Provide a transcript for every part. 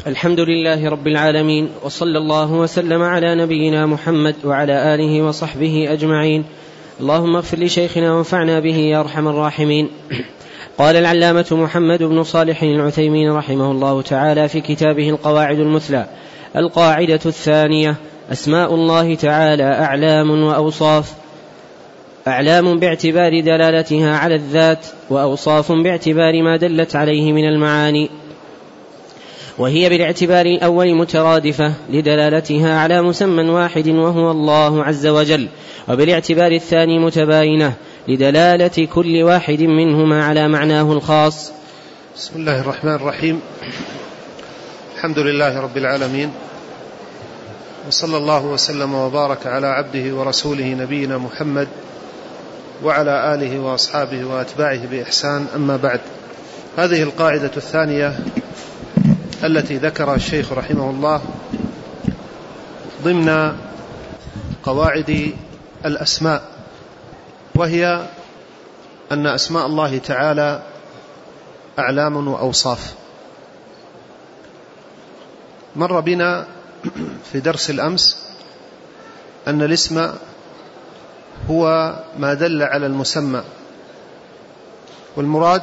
الحمد لله رب العالمين، وصلى الله وسلم على نبينا محمد وعلى آله وصحبه أجمعين. اللهم اغفر لشيخنا وانفعنا به يا أرحم الراحمين. قال العلامة محمد بن صالح العثيمين رحمه الله تعالى في كتابه القواعد المثلى: القاعدة الثانية: أسماء الله تعالى أعلام وأوصاف. أعلام باعتبار دلالتها على الذات، وأوصاف باعتبار ما دلت عليه من المعاني، وهي بالاعتبار الأول مترادفة لدلالتها على مسمى واحد وهو الله عز وجل، وبالاعتبار الثاني متباينة لدلالة كل واحد منهما على معناه الخاص. بسم الله الرحمن الرحيم. الحمد لله رب العالمين، وصلى الله وسلم وبارك على عبده ورسوله نبينا محمد وعلى آله وأصحابه وأتباعه بإحسان. أما بعد، هذه القاعدة الثانية التي ذكرها الشيخ رحمه الله ضمن قواعد الأسماء، وهي أن أسماء الله تعالى أعلام وأوصاف. مر بنا في درس الأمس أن الاسم هو ما دل على المسمى، والمراد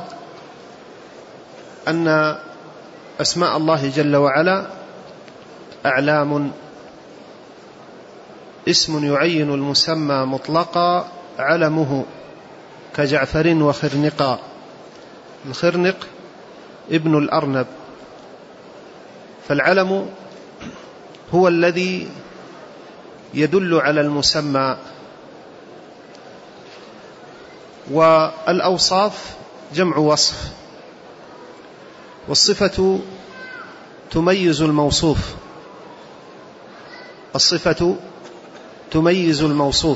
أن أسماء الله جل وعلا أعلام، اسم يعين المسمى مطلقا علمه، كجعفر وخرنقا. الخرنق ابن الأرنب. فالعلم هو الذي يدل على المسمى، والأوصاف جمع وصف، والصفة تميز الموصوف. الصفة تميز الموصوف.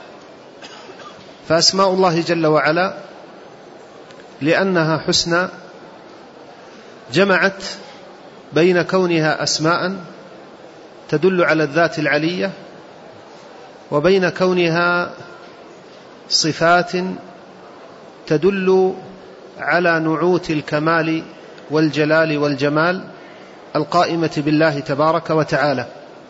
فأسماء الله جل وعلا لأنها حسنى جمعت بين كونها أسماء تدل على الذات العلية، وبين كونها صفات تدل على نعوت الكمال والجلال والجمال القائمة بالله تبارك وتعالى.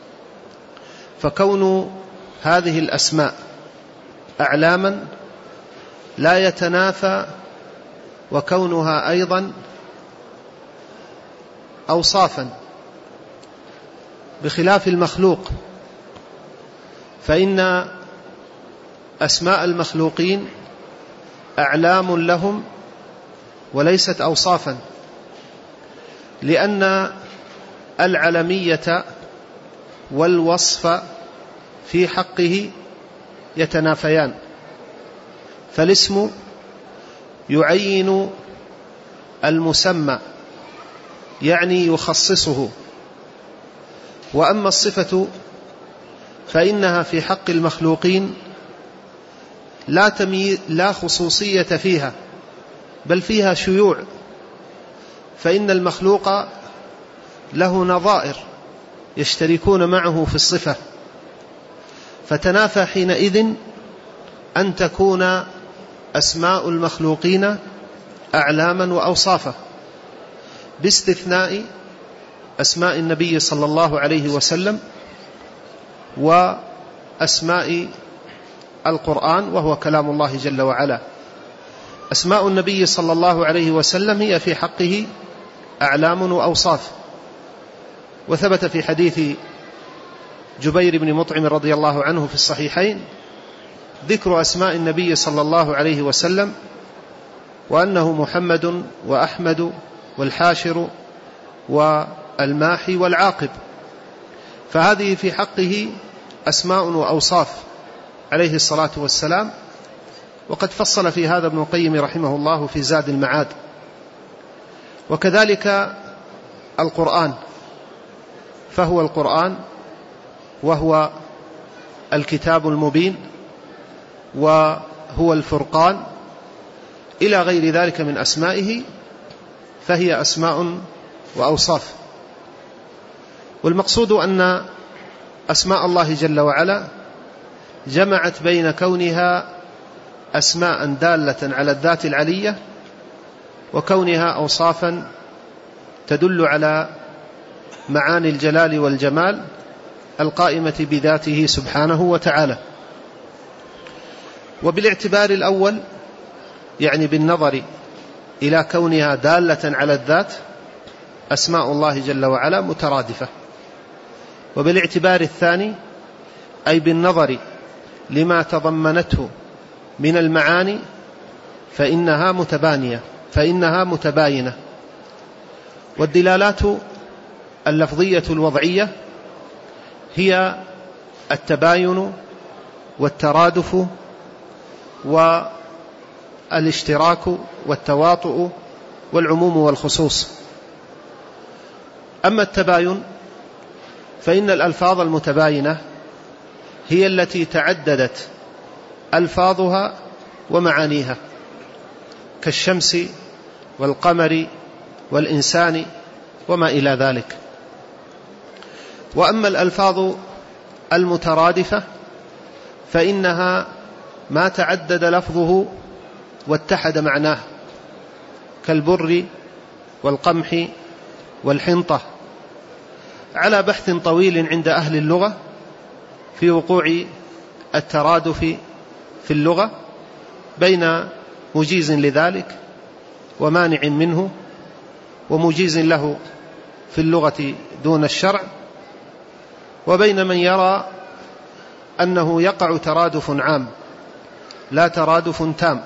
فكون هذه الأسماء أعلاما لا يتنافى وكونها أيضا أوصافا، بخلاف المخلوق، فإن أسماء المخلوقين أعلام لهم وليست أوصافا، لأن العلمية والوصف في حقه يتنافيان. فالاسم يعين المسمى، يعني يخصصه، وأما الصفة فإنها في حق المخلوقين لا خصوصية فيها، بل فيها شيوع، فإن المخلوق له نظائر يشتركون معه في الصفة، فتنافى حينئذ أن تكون أسماء المخلوقين أعلاما وأوصافا، باستثناء أسماء النبي صلى الله عليه وسلم وأسماء القرآن، وهو كلام الله جل وعلا. أسماء النبي صلى الله عليه وسلم هي في حقه أعلام وأوصاف. وثبت في حديث جبير بن مطعم رضي الله عنه في الصحيحين ذكر أسماء النبي صلى الله عليه وسلم، وأنه محمد وأحمد والحاشر والماحي والعاقب. فهذه في حقه أسماء وأوصاف عليه الصلاة والسلام. وقد فصل في هذا ابن القيم رحمه الله في زاد المعاد. وكذلك القرآن، فهو القرآن وهو الكتاب المبين وهو الفرقان إلى غير ذلك من أسمائه، فهي أسماء وأوصاف. والمقصود أن أسماء الله جل وعلا جمعت بين كونها أسماء دالة على الذات العلية، وكونها أوصافا تدل على معاني الجلال والجمال القائمة بذاته سبحانه وتعالى. وبالاعتبار الأول يعني بالنظر إلى كونها دالة على الذات أسماء الله جل وعلا مترادفة، وبالاعتبار الثاني أي بالنظر لما تضمنته من المعاني فإنها متباينة. والدلالات اللفظية الوضعية هي التباين والترادف والاشتراك والتواطؤ والعموم والخصوص. أما التباين فإن الألفاظ المتباينة هي التي تعددت ألفاظها ومعانيها كالشمس والقمر والإنسان وما إلى ذلك. وأما الألفاظ المترادفة فإنها ما تعدد لفظه واتحد معناه كالبر والقمح والحنطة، على بحث طويل عند أهل اللغة في وقوع الترادف في اللغة بين مجيز لذلك ومانع منه، ومجيز له في اللغة دون الشرع، وبين من يرى أنه يقع ترادف عام لا ترادف تام.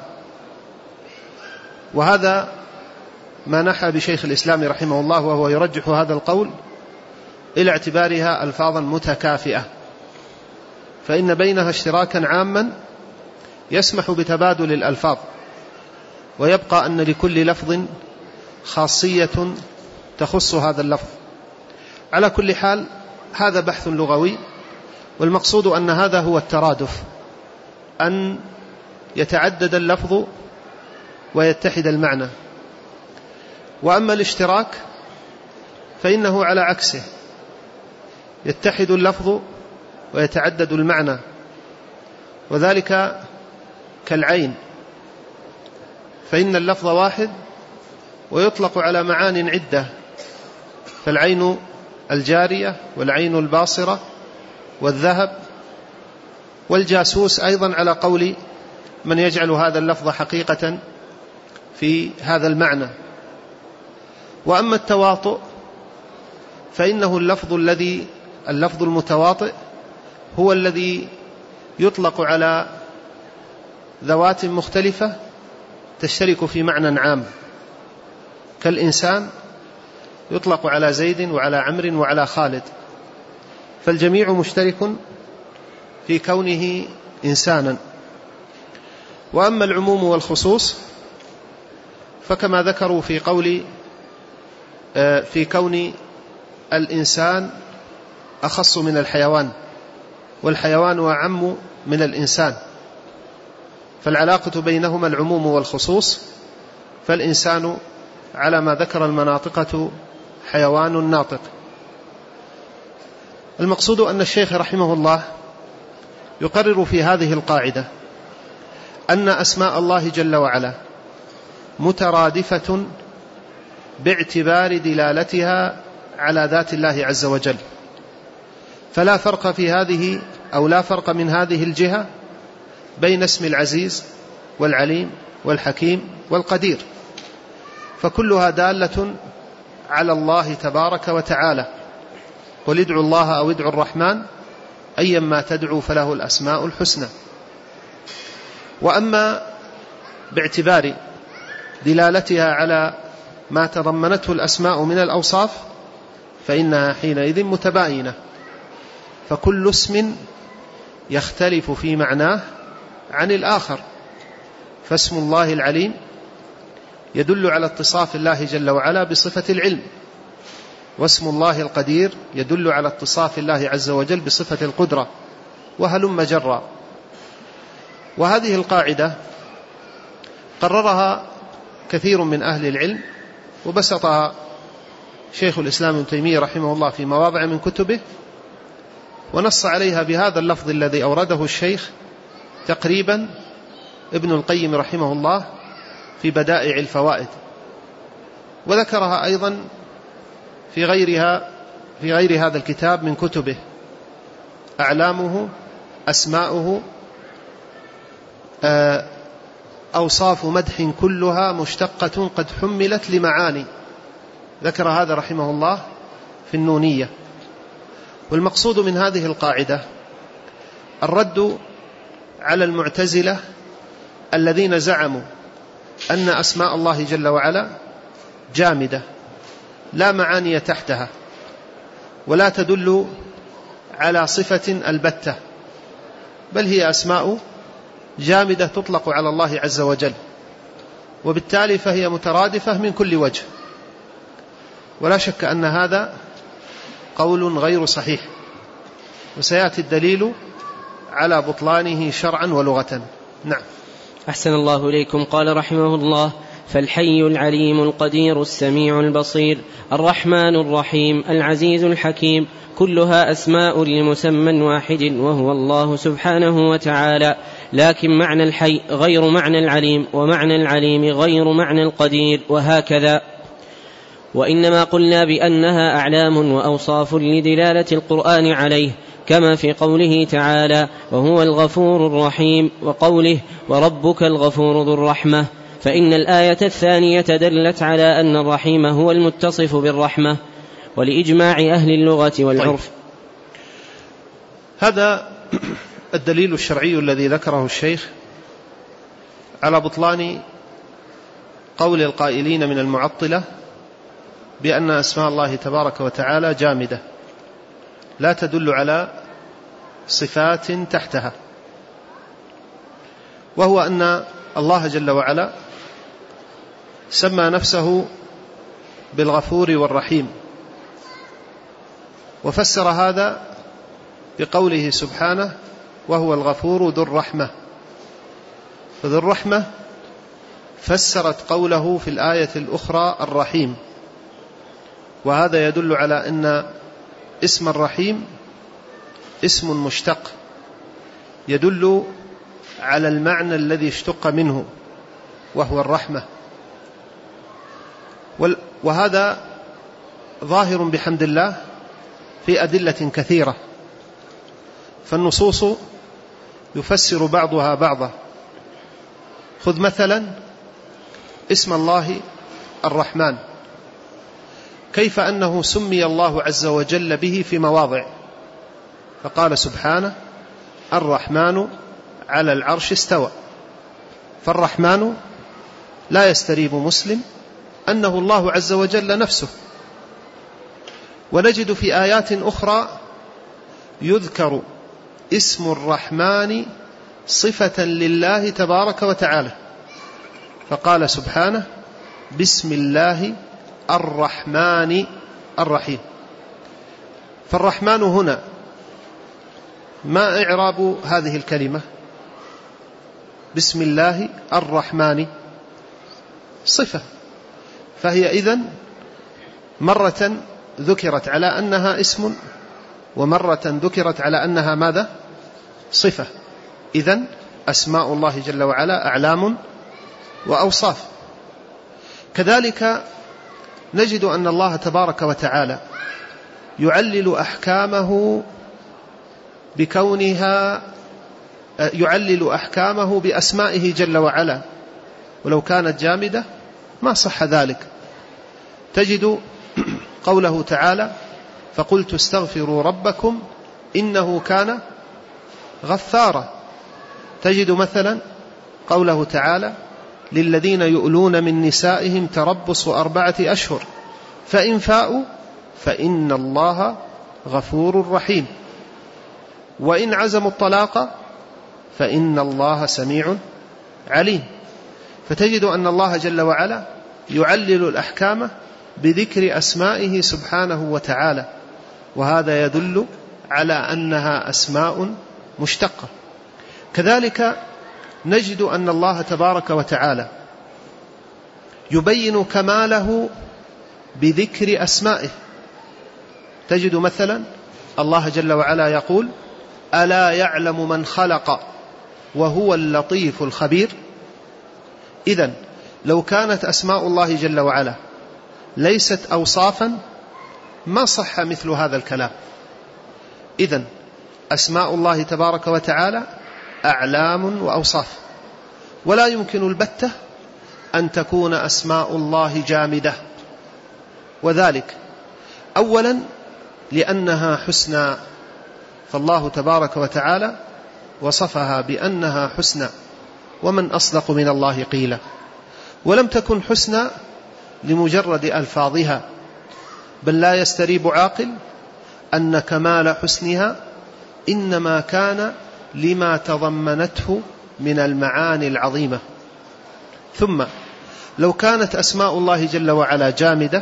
وهذا ما نحى بشيخ الإسلام رحمه الله، وهو يرجح هذا القول إلى اعتبارها ألفاظا متكافئة، فإن بينها اشتراكا عاما يسمح بتبادل الألفاظ، ويبقى أن لكل لفظ خاصية تخص هذا اللفظ. على كل حال هذا بحث لغوي، والمقصود أن هذا هو الترادف، أن يتعدد اللفظ ويتحد المعنى. وأما الاشتراك فإنه على عكسه، يتحد اللفظ ويتعدد المعنى، وذلك كالعين، فإن اللفظ واحد ويطلق على معان عدة، فالعين الجارية والعين الباصرة والذهب والجاسوس أيضا على قول من يجعل هذا اللفظ حقيقة في هذا المعنى. وأما التواطؤ فإنه اللفظ المتواطئ هو الذي يطلق على ذوات مختلفة تشترك في معنى عام، كالإنسان يطلق على زيد وعلى عمرو وعلى خالد، فالجميع مشترك في كونه إنسانا. وأما العموم والخصوص فكما ذكروا في كون الإنسان أخص من الحيوان، والحيوان أعم من الإنسان، فالعلاقة بينهما العموم والخصوص، فالإنسان على ما ذكر المناطقة حيوان ناطق. المقصود أن الشيخ رحمه الله يقرر في هذه القاعدة أن أسماء الله جل وعلا مترادفة باعتبار دلالتها على ذات الله عز وجل، فلا فرق في هذه أو لا فرق من هذه الجهة بين اسم العزيز والعليم والحكيم والقدير، فكلها دالة على الله تبارك وتعالى. قل ادعوا الله أو ادعوا الرحمن أيما تدعوا فله الأسماء الحسنى. وأما باعتبار دلالتها على ما تضمنته الأسماء من الأوصاف فإنها حينئذ متباينة، فكل اسم يختلف في معناه عن الآخر، فاسم الله العليم يدل على اتصاف الله جل وعلا بصفة العلم، واسم الله القدير يدل على اتصاف الله عز وجل بصفة القدرة، وهلم جرا. وهذه القاعدة قررها كثير من أهل العلم، وبسطها شيخ الإسلام ابن تيمية رحمه الله في مواضع من كتبه، ونص عليها بهذا اللفظ الذي أورده الشيخ تقريبا ابن القيم رحمه الله في بدائع الفوائد، وذكرها أيضا في غيرها في غير هذا الكتاب من كتبه، أعلامه، أسماؤه، أوصاف مدح كلها مشتقة قد حملت لمعاني. ذكر هذا رحمه الله في النونية. والمقصود من هذه القاعدة الرد على المعتزلة الذين زعموا أن أسماء الله جل وعلا جامدة لا معاني تحتها، ولا تدل على صفة البتة، بل هي أسماء جامدة تطلق على الله عز وجل، وبالتالي فهي مترادفة من كل وجه. ولا شك أن هذا قول غير صحيح، وسيأتي الدليل على بطلانه شرعا ولغة. نعم. أحسن الله إليكم. قال رحمه الله: فالحي العليم القدير السميع البصير الرحمن الرحيم العزيز الحكيم كلها أسماء لمسمى واحد وهو الله سبحانه وتعالى، لكن معنى الحي غير معنى العليم، ومعنى العليم غير معنى القدير، وهكذا. وإنما قلنا بأنها أعلام وأوصاف لدلالة القرآن عليه، كما في قوله تعالى: وهو الغفور الرحيم، وقوله: وربك الغفور ذو الرحمة، فإن الآية الثانية دلت على أن الرحيم هو المتصف بالرحمة، ولإجماع أهل اللغة والعرف. هذا الدليل الشرعي الذي ذكره الشيخ على بطلان قول القائلين من المعطلة بأن أسماء الله تبارك وتعالى جامدة لا تدل على صفات تحتها، وهو أن الله جل وعلا سمى نفسه بالغفور والرحيم، وفسر هذا بقوله سبحانه: وهو الغفور ذو الرحمة. فذو الرحمة فسرت قوله في الآية الأخرى الرحيم، وهذا يدل على أن اسم الرحيم اسم مشتق يدل على المعنى الذي اشتق منه وهو الرحمة. وهذا ظاهر بحمد الله في أدلة كثيرة، فالنصوص يفسر بعضها بعضا. خذ مثلا اسم الله الرحمن، كيف أنه سمي الله عز وجل به في مواضع، فقال سبحانه: الرحمن على العرش استوى. فالرحمن لا يستريب مسلم أنه الله عز وجل نفسه. ونجد في آيات أخرى يذكر اسم الرحمن صفة لله تبارك وتعالى، فقال سبحانه: بسم الله الرحمن الرحيم. فالرحمن هنا ما إعراب هذه الكلمة؟ بسم الله الرحمن صفة، فهي إذن مرة ذكرت على أنها اسم، ومرة ذكرت على أنها ماذا؟ صفة. إذن أسماء الله جل وعلا أعلام وأوصاف. كذلك نجد أن الله تبارك وتعالى يعلل أحكامه بكونها يعلل أحكامه بأسمائه جل وعلا، ولو كانت جامدة ما صح ذلك. تجد قوله تعالى: فقلت استغفروا ربكم إنه كان غفارا. تجد مثلا قوله تعالى: للذين يؤلون من نسائهم تربص 4 أشهر فإن فاءوا فإن الله غفور رحيم، وإن عزموا الطلاق فإن الله سميع عليم. فتجد أن الله جل وعلا يعلل الأحكام بذكر أسمائه سبحانه وتعالى، وهذا يدل على أنها أسماء مشتقة. كذلك نجد أن الله تبارك وتعالى يبين كماله بذكر أسمائه. تجد مثلا الله جل وعلا يقول: ألا يعلم من خلق وهو اللطيف الخبير. إذن لو كانت أسماء الله جل وعلا ليست أوصافا ما صح مثل هذا الكلام. إذن أسماء الله تبارك وتعالى أعلام وأوصاف، ولا يمكن البتة أن تكون أسماء الله جامدة، وذلك أولا لأنها حسنى، فالله تبارك وتعالى وصفها بأنها حسنى، ومن أصدق من الله قيلا. ولم تكن حسنى لمجرد ألفاظها، بل لا يستريب عاقل أن كمال حسنها إنما كان لما تضمنته من المعاني العظيمة. ثم لو كانت أسماء الله جل وعلا جامدة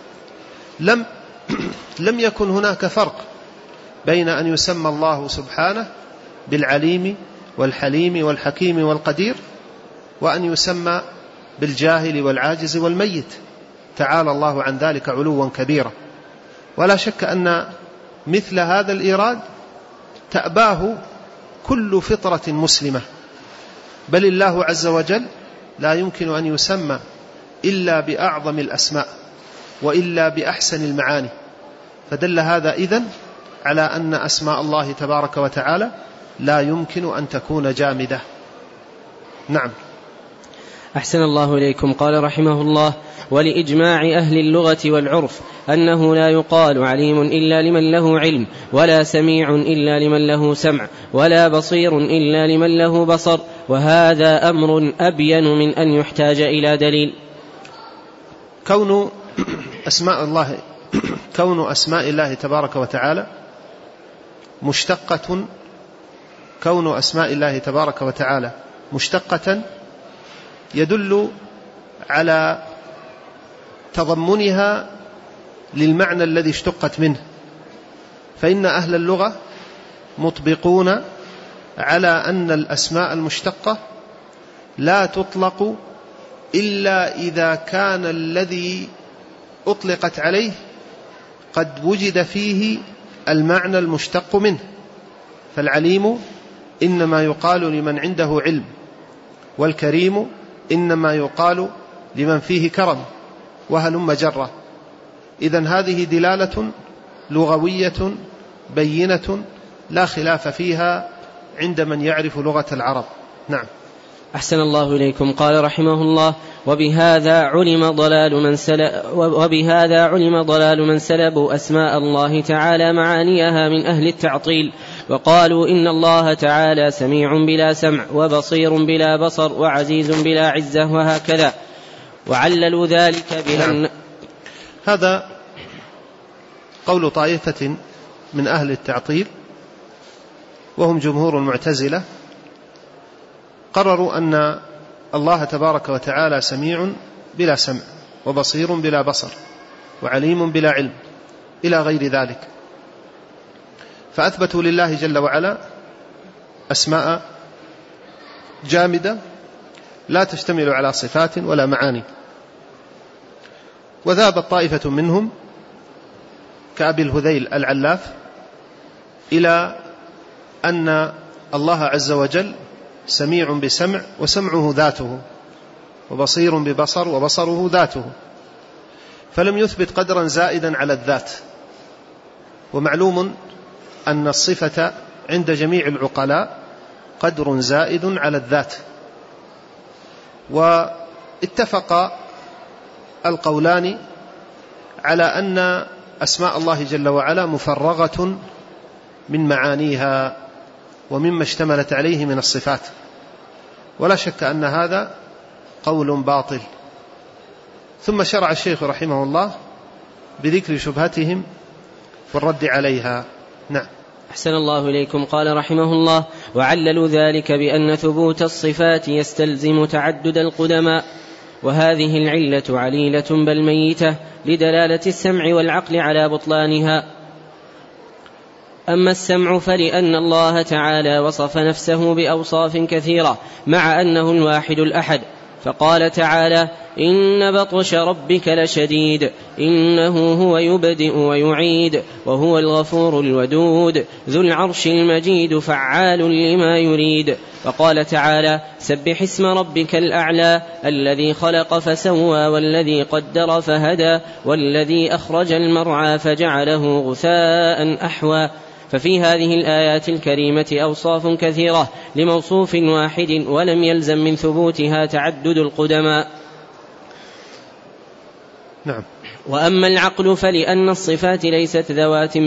لم يكن هناك فرق بين أن يسمى الله سبحانه بالعليم والحليم والحكيم والقدير، وأن يسمى بالجاهل والعاجز والميت، تعالى الله عن ذلك علوا كبيرا. ولا شك أن مثل هذا الإيراد تأباه كل فطرة مسلمة، بل الله عز وجل لا يمكن أن يسمى إلا بأعظم الأسماء وإلا بأحسن المعاني، فدل هذا إذن على أن أسماء الله تبارك وتعالى لا يمكن أن تكون جامدة. نعم. أحسن الله إليكم. قال رحمه الله: ولإجماع أهل اللغة والعرف أنه لا يقال عليم إلا لمن له علم، ولا سميع إلا لمن له سمع، ولا بصير إلا لمن له بصر، وهذا أمر أبين من أن يحتاج إلى دليل. كون أسماء الله تبارك وتعالى مشتقة يدل على تضمنها للمعنى الذي اشتقت منه، فإن أهل اللغة مطبقون على أن الأسماء المشتقة لا تطلق إلا إذا كان الذي أطلقت عليه قد وجد فيه المعنى المشتق منه. فالعليم إنما يقال لمن عنده علم، والكريم إنما يقال لمن فيه كرم، وهلم جرة. إذن هذه دلالة لغوية بينة لا خلاف فيها عند من يعرف لغة العرب. نعم. أحسن الله إليكم. قال رحمه الله: وبهذا علم ضلال من سلبوا أسماء الله تعالى معانيها من أهل التعطيل، وقالوا إن الله تعالى سميع بلا سمع، وبصير بلا بصر، وعزيز بلا عزة، وهكذا، وعللوا ذلك بأن هذا قول طائفة من أهل التعطيل، وهم جمهور المعتزلة، قرروا أن الله تبارك وتعالى سميع بلا سمع، وبصير بلا بصر، وعليم بلا علم، إلى غير ذلك، فأثبتوا لله جل وعلا أسماء جامدة لا تشتمل على صفات ولا معاني. وذهبت طائفة منهم كأبي الهذيل العلاف إلى أن الله عز وجل سميع بسمع، وسمعه ذاته، وبصير ببصر، وبصره ذاته، فلم يثبت قدرا زائدا على الذات. ومعلوم أن الصفة عند جميع العقلاء قدر زائد على الذات. واتفق القولان على أن أسماء الله جل وعلا مفرغة من معانيها ومما اشتملت عليه من الصفات، ولا شك أن هذا قول باطل. ثم شرع الشيخ رحمه الله بذكر شبهتهم والرد عليها. نعم. أحسن الله إليكم. قال رحمه الله: وعللوا ذلك بأن ثبوت الصفات يستلزم تعدد القدماء، وهذه العلة عليلة بل ميتة لدلالة السمع والعقل على بطلانها. أما السمع فلأن الله تعالى وصف نفسه بأوصاف كثيرة مع أنه الواحد الأحد، فقال تعالى: إن بطش ربك لشديد إنه هو يبدئ ويعيد وهو الغفور الودود ذو العرش المجيد فعال لما يريد. فقال تعالى: سبح اسم ربك الأعلى الذي خلق فسوى والذي قدر فهدى والذي أخرج المرعى فجعله غثاء أحوى. ففي هذه الآيات الكريمة أوصاف كثيرة لموصوف واحد ولم يلزم من ثبوتها تعدد القدماء. نعم. وأما العقل فلأن الصفات ليست ذوات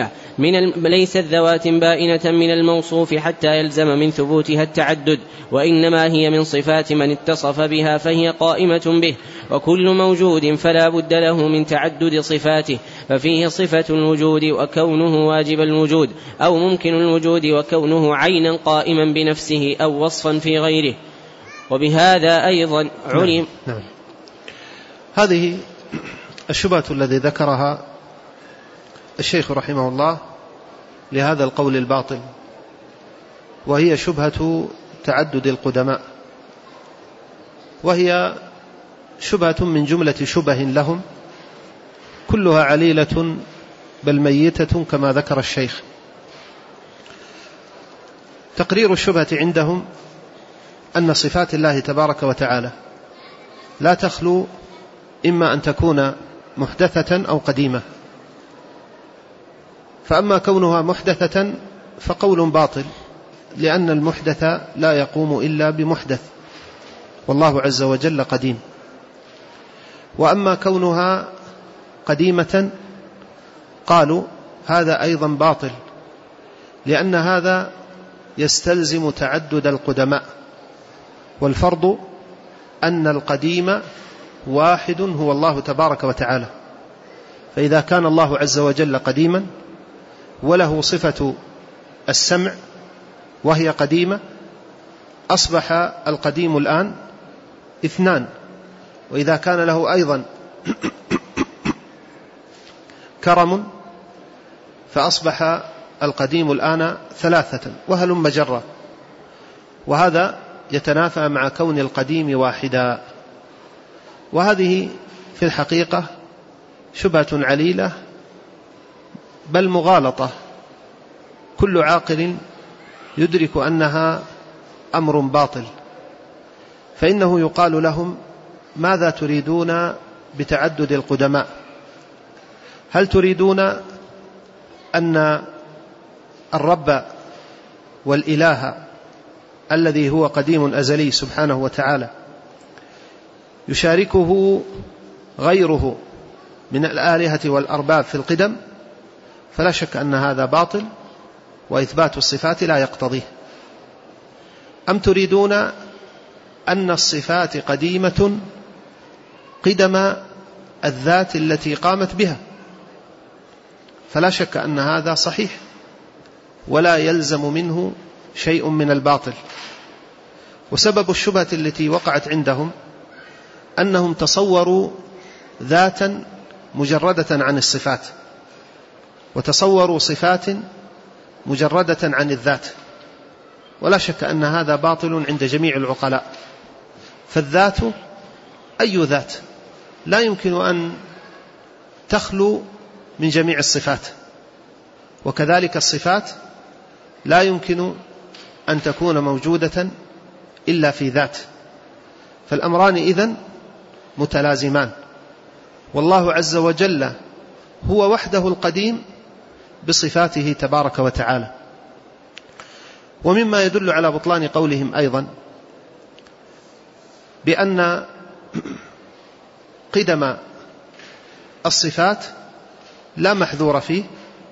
بائنة من الموصوف حتى يلزم من ثبوتها التعدد، وإنما هي من صفات من اتصف بها فهي قائمة به، وكل موجود فلا بد له من تعدد صفاته، ففيه صفة الوجود وكونه واجب الوجود، أو ممكن الوجود وكونه عينا قائما بنفسه أو وصفا في غيره. وبهذا أيضا علم. نعم. هذه الشبهة الذي ذكرها الشيخ رحمه الله لهذا القول الباطل، وهي شبهة تعدد القدماء، وهي شبهة من جملة شبه لهم كلها عليلة بل ميتة كما ذكر الشيخ. تقرير الشبهة عندهم أن صفات الله تبارك وتعالى لا تخلو إما أن تكون محدثة أو قديمة، فأما كونها محدثة فقول باطل، لأن المحدث لا يقوم إلا بمحدث، والله عز وجل قديم. وأما كونها قديمة قالوا هذا أيضا باطل، لأن هذا يستلزم تعدد القدماء، والفرض أن القديم واحد هو الله تبارك وتعالى. فإذا كان الله عز وجل قديما وله صفة السمع وهي قديمة، أصبح القديم الآن اثنان، وإذا كان له أيضا كرم فأصبح القديم الآن ثلاثة، وهلم جرا، وهذا يتنافى مع كون القديم واحدا. وهذه في الحقيقة شبهة عليلة بل مغالطة، كل عاقل يدرك أنها أمر باطل. فإنه يقال لهم: ماذا تريدون بتعدد القدماء؟ هل تريدون أن الرب والإله الذي هو قديم أزلي سبحانه وتعالى يشاركه غيره من الآلهة والأرباب في القدم؟ فلا شك أن هذا باطل، وإثبات الصفات لا يقتضيه. أم تريدون أن الصفات قديمة قدم الذات التي قامت بها؟ فلا شك أن هذا صحيح، ولا يلزم منه شيء من الباطل. وسبب الشبهة التي وقعت عندهم أنهم تصوروا ذاتا مجردة عن الصفات، وتصوروا صفات مجردة عن الذات، ولا شك أن هذا باطل عند جميع العقلاء. فالذات أي ذات لا يمكن أن تخلو من جميع الصفات، وكذلك الصفات لا يمكن أن تكون موجودة إلا في ذات، فالأمران إذن متلازمان. والله عز وجل هو وحده القديم بصفاته تبارك وتعالى. ومما يدل على بطلان قولهم أيضا بأن قدم الصفات لا محذور فيه،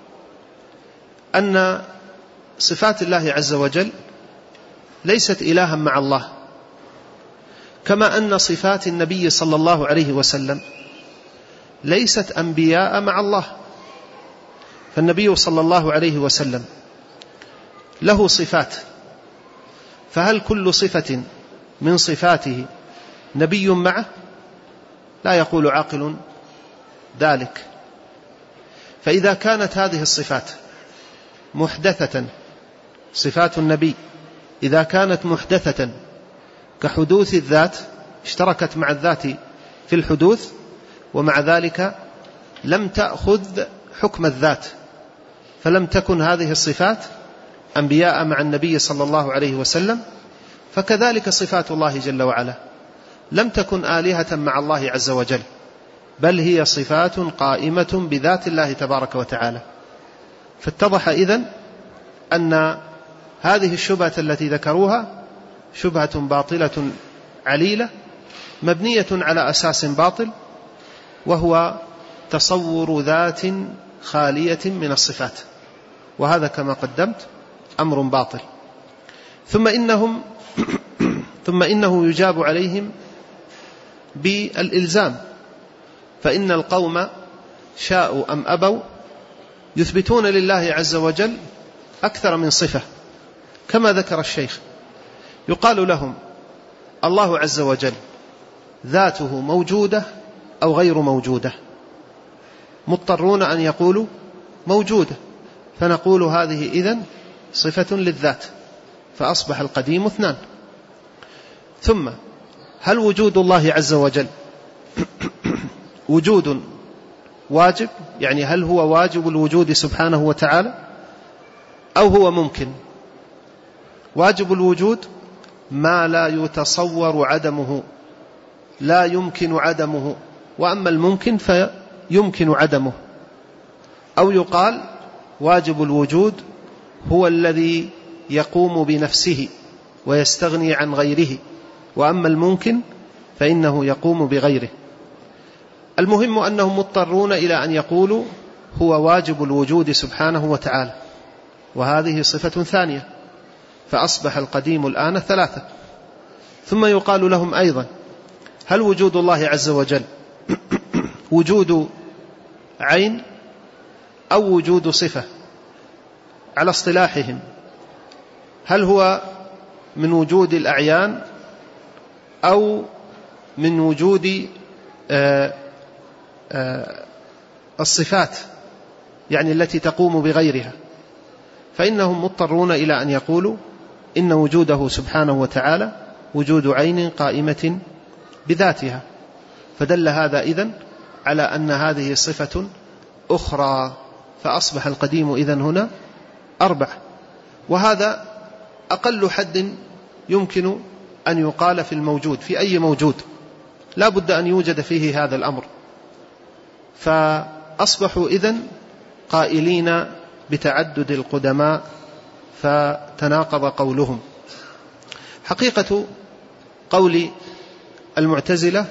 أن صفات الله عز وجل ليست إلها مع الله، كما أن صفات النبي صلى الله عليه وسلم ليست أنبياء مع الله. فالنبي صلى الله عليه وسلم له صفات، فهل كل صفة من صفاته نبي معه؟ لا يقول عاقل ذلك. فإذا كانت هذه الصفات محدثة، صفات النبي إذا كانت محدثة كحدوث الذات اشتركت مع الذات في الحدوث، ومع ذلك لم تأخذ حكم الذات، فلم تكن هذه الصفات أنبياء مع النبي صلى الله عليه وسلم. فكذلك صفات الله جل وعلا لم تكن آلهة مع الله عز وجل، بل هي صفات قائمة بذات الله تبارك وتعالى. فاتضح إذن أن هذه الشبهة التي ذكروها شبهة باطلة عليلة مبنية على أساس باطل، وهو تصور ذات خالية من الصفات، وهذا كما قدمت أمر باطل. ثم إنه يجاب عليهم بالإلزام، فإن القوم شاءوا أم أبوا يثبتون لله عز وجل أكثر من صفة، كما ذكر الشيخ. يقال لهم الله عز وجل ذاته موجودة أو غير موجودة، مضطرون أن يقولوا موجودة، فنقول هذه إذن صفة للذات، فأصبح القديم اثنان. ثم هل وجود الله عز وجل وجود واجب؟ يعني هل هو واجب الوجود سبحانه وتعالى أو هو ممكن؟ واجب الوجود ما لا يتصور عدمه، لا يمكن عدمه، وأما الممكن فيمكن عدمه. أو يقال واجب الوجود هو الذي يقوم بنفسه ويستغني عن غيره، وأما الممكن فإنه يقوم بغيره. المهم أنهم مضطرون إلى أن يقولوا هو واجب الوجود سبحانه وتعالى، وهذه صفة ثانية، فأصبح القديم الآن ثلاثة. ثم يقال لهم أيضا هل وجود الله عز وجل وجود عين أو وجود صفة؟ على اصطلاحهم هل هو من وجود الأعيان أو من وجود الصفات، يعني التي تقوم بغيرها؟ فإنهم مضطرون إلى أن يقولوا إن وجوده سبحانه وتعالى وجود عين قائمة بذاتها. فدل هذا إذن على أن هذه صفة أخرى، فأصبح القديم إذن هنا أربعة. وهذا أقل حد يمكن أن يقال في الموجود، في أي موجود لا بد أن يوجد فيه هذا الأمر. فأصبحوا إذن قائلين بتعدد القدماء، فتناقض قولهم. حقيقة قول المعتزلة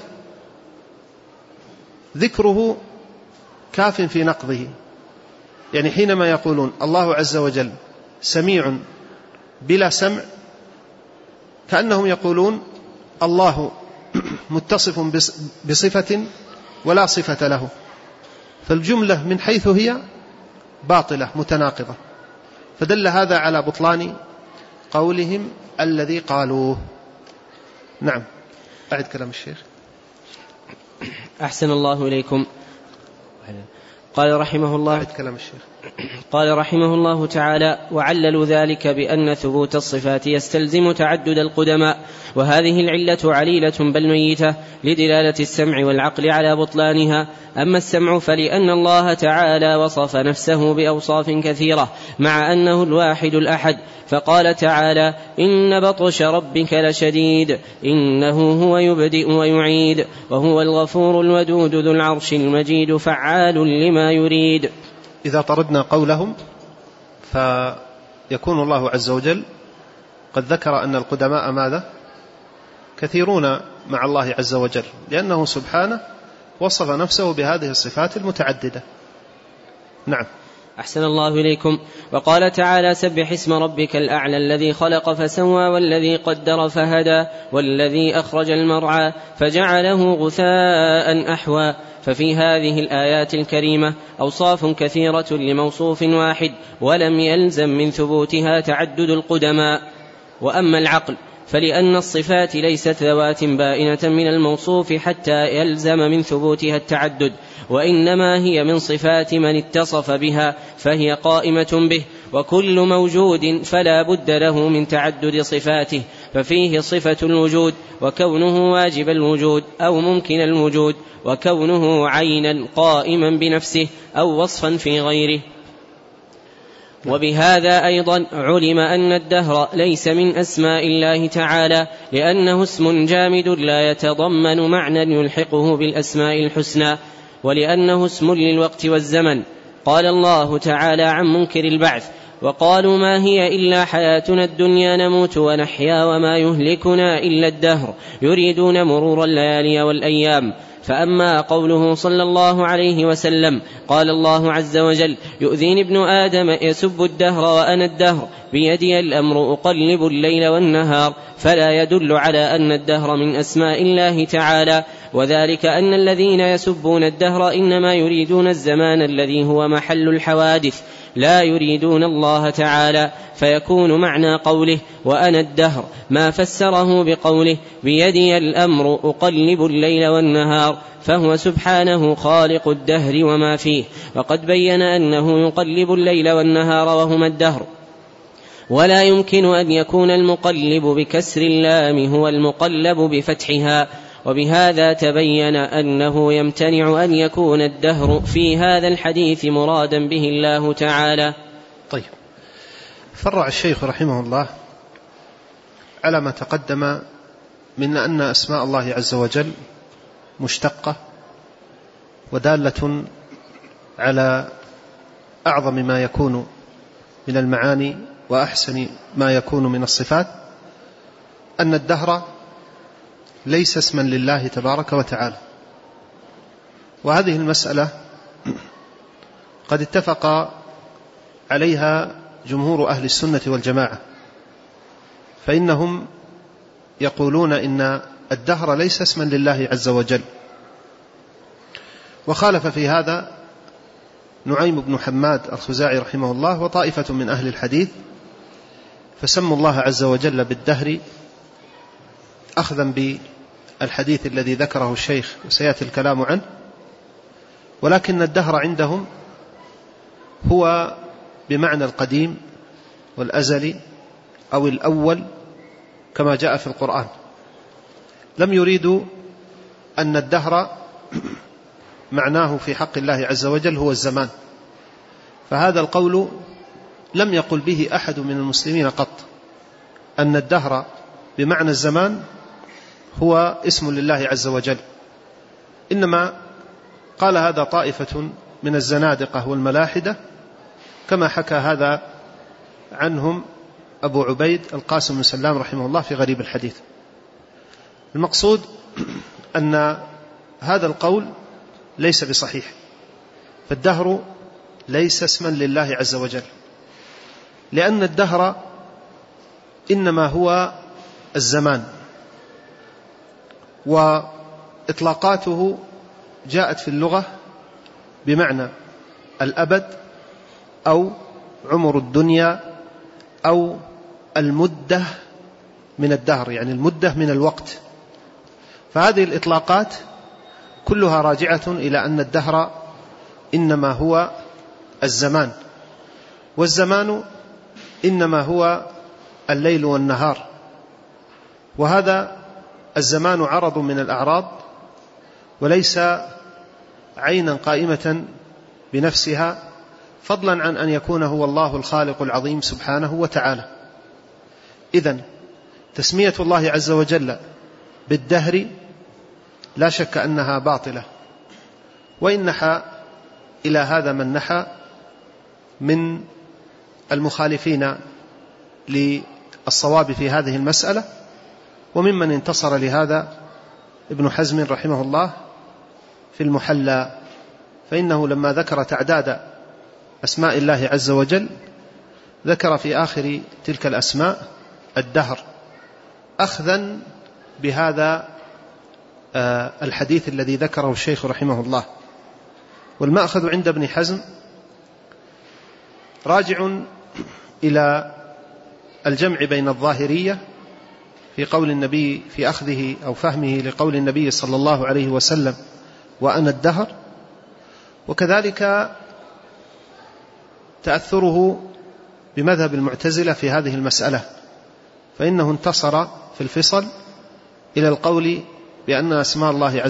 ذكره كاف في نقضه، يعني حينما يقولون الله عز وجل سميع بلا سمع، كأنهم يقولون الله متصف بصفة ولا صفة له، فالجملة من حيث هي باطلة متناقضة. فدل هذا على بطلان قولهم الذي قالوه. نعم، أعد كلام الشيخ. أحسن الله إليكم. قال رحمه الله، أعد كلام الشيخ. قال رحمه الله تعالى: وعللوا ذلك بأن ثبوت الصفات يستلزم تعدد القدماء، وهذه العلة عليلة بل ميتة لدلالة السمع والعقل على بطلانها. أما السمع فلأن الله تعالى وصف نفسه بأوصاف كثيرة مع أنه الواحد الأحد، فقال تعالى: إن بطش ربك لشديد، إنه هو يبدئ ويعيد، وهو الغفور الودود ذو العرش المجيد فعال لما يريد. إذا طردنا قولهم فيكون الله عز وجل قد ذكر أن القدماء ماذا؟ كثيرون مع الله عز وجل، لأنه سبحانه وصف نفسه بهذه الصفات المتعددة. نعم. أحسن الله إليكم. وقال تعالى: سبح اسم ربك الأعلى الذي خلق فسوى والذي قدر فهدى والذي أخرج المرعى فجعله غثاء أحوى. ففي هذه الآيات الكريمة أوصاف كثيرة لموصوف واحد، ولم يلزم من ثبوتها تعدد القدماء. وأما العقل فلأن الصفات ليست ذوات بائنة من الموصوف حتى يلزم من ثبوتها التعدد، وإنما هي من صفات من اتصف بها فهي قائمة به، وكل موجود فلا بد له من تعدد صفاته، ففيه صفة الوجود وكونه واجب الوجود أو ممكن الوجود، وكونه عينا قائما بنفسه أو وصفا في غيره. وبهذا أيضا علم أن الدهر ليس من أسماء الله تعالى، لأنه اسم جامد لا يتضمن معنى يلحقه بالأسماء الحسنى، ولأنه اسم للوقت والزمن. قال الله تعالى عن منكر البعث: وقالوا ما هي إلا حياتنا الدنيا نموت ونحيا وما يهلكنا إلا الدهر يريدون مرور الليالي والأيام. فأما قوله صلى الله عليه وسلم قال الله عز وجل: يؤذيني ابن آدم يسب الدهر وأنا الدهر بيدي الأمر أقلب الليل والنهار، فلا يدل على أن الدهر من أسماء الله تعالى، وذلك أن الذين يسبون الدهر إنما يريدون الزمان الذي هو محل الحوادث، لا يريدون الله تعالى، فيكون معنى قوله وأنا الدهر ما فسره بقوله بيدي الأمر أقلب الليل والنهار، فهو سبحانه خالق الدهر وما فيه، وقد بين أنه يقلب الليل والنهار وهما الدهر. ولا يمكن أن يكون المقلب بكسر اللام هو المقلب بفتحها، وبهذا تبين أنه يمتنع أن يكون الدهر في هذا الحديث مرادا به الله تعالى. طيب، فرع الشيخ رحمه الله على ما تقدم من أن أسماء الله عز وجل مشتقة ودالة على أعظم ما يكون من المعاني وأحسن ما يكون من الصفات، أن الدهر ليس اسما لله تبارك وتعالى. وهذه المسألة قد اتفق عليها جمهور أهل السنة والجماعة، فإنهم يقولون إن الدهر ليس اسما لله عز وجل. وخالف في هذا نعيم بن حماد الخزاعي رحمه الله وطائفة من أهل الحديث، فسموا الله عز وجل بالدهر أخذا بالحديث الذي ذكره الشيخ وسيأتي الكلام عنه، ولكن الدهر عندهم هو بمعنى القديم والأزلي أو الأول كما جاء في القرآن. لم يريدوا أن الدهر معناه في حق الله عز وجل هو الزمان، فهذا القول لم يقل به أحد من المسلمين قط، أن الدهر بمعنى الزمان هو اسم لله عز وجل. إنما قال هذا طائفة من الزنادقة والملاحدة، كما حكى هذا عنهم أبو عبيد القاسم بن سلام رحمه الله في غريب الحديث. المقصود أن هذا القول ليس بصحيح، فالدهر ليس اسما لله عز وجل، لأن الدهر إنما هو الزمان، وإطلاقاته جاءت في اللغة بمعنى الأبد أو عمر الدنيا أو المدة من الدهر، يعني المدة من الوقت. فهذه الإطلاقات كلها راجعة إلى أن الدهر إنما هو الزمان، والزمان إنما هو الليل والنهار، وهذا الزمان عرض من الأعراض وليس عينا قائمة بنفسها، فضلا عن أن يكون هو الله الخالق العظيم سبحانه وتعالى. إذن تسمية الله عز وجل بالدهر لا شك أنها باطلة، وإن نحى إلى هذا من نحى من المخالفين للصواب في هذه المسألة، وممن انتصر لهذا ابن حزم رحمه الله في المحلى، فإنه لما ذكر تعداد أسماء الله عز وجل ذكر في آخر تلك الأسماء الدهر، أخذا بهذا الحديث الذي ذكره الشيخ رحمه الله. والمأخذ عند ابن حزم راجع إلى الجمع بين الظاهرية في قول النبي في أخذه أو فهمه لقول النبي صلى الله عليه وسلم وأنا الدهر، وكذلك تأثره بمذهب المعتزلة في هذه المسألة، فإنه انتصر في الفصل إلى القول بأن أسماء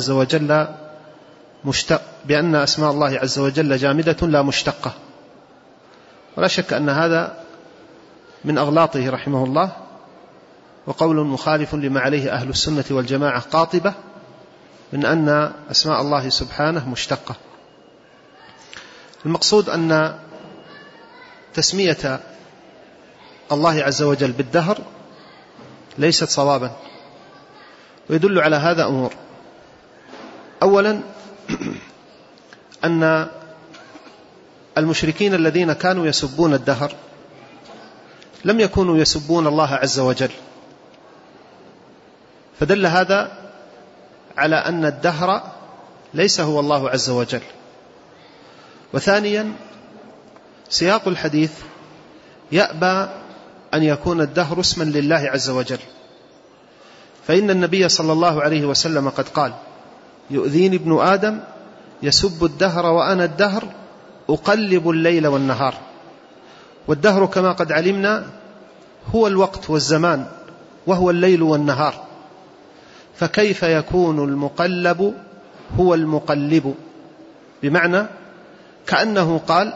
الله عز وجل جامدة لا مشتقة. ولا شك أن هذا من أغلاطه رحمه الله، وقول مخالف لما عليه أهل السنة والجماعة قاطبة من أن أسماء الله سبحانه مشتقة. المقصود أن تسمية الله عز وجل بالدهر ليست صوابا، ويدل على هذا أمور. أولا أن المشركين الذين كانوا يسبون الدهر لم يكونوا يسبون الله عز وجل، فدل هذا على أن الدهر ليس هو الله عز وجل. وثانيا سياق الحديث يأبى أن يكون الدهر اسما لله عز وجل، فإن النبي صلى الله عليه وسلم قد قال: يؤذيني ابن آدم يسب الدهر وأنا الدهر أقلب الليل والنهار. والدهر كما قد علمنا هو الوقت والزمان، وهو الليل والنهار، فكيف يكون المقلب هو المقلب؟ بمعنى كأنه قال: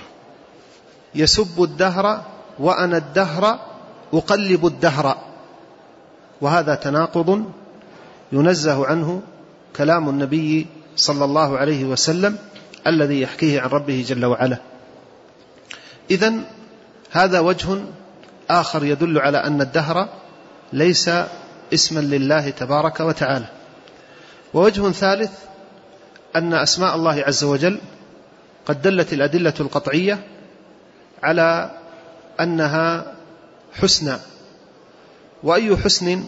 يسب الدهر وأنا الدهر أقلب الدهر، وهذا تناقض ينزه عنه كلام النبي صلى الله عليه وسلم الذي يحكيه عن ربه جل وعلا. إذن هذا وجه آخر يدل على أن الدهر ليس اسما لله تبارك وتعالى. ووجه ثالث أن أسماء الله عز وجل قد دلت الأدلة القطعية على أنها حسنى. وأي حسن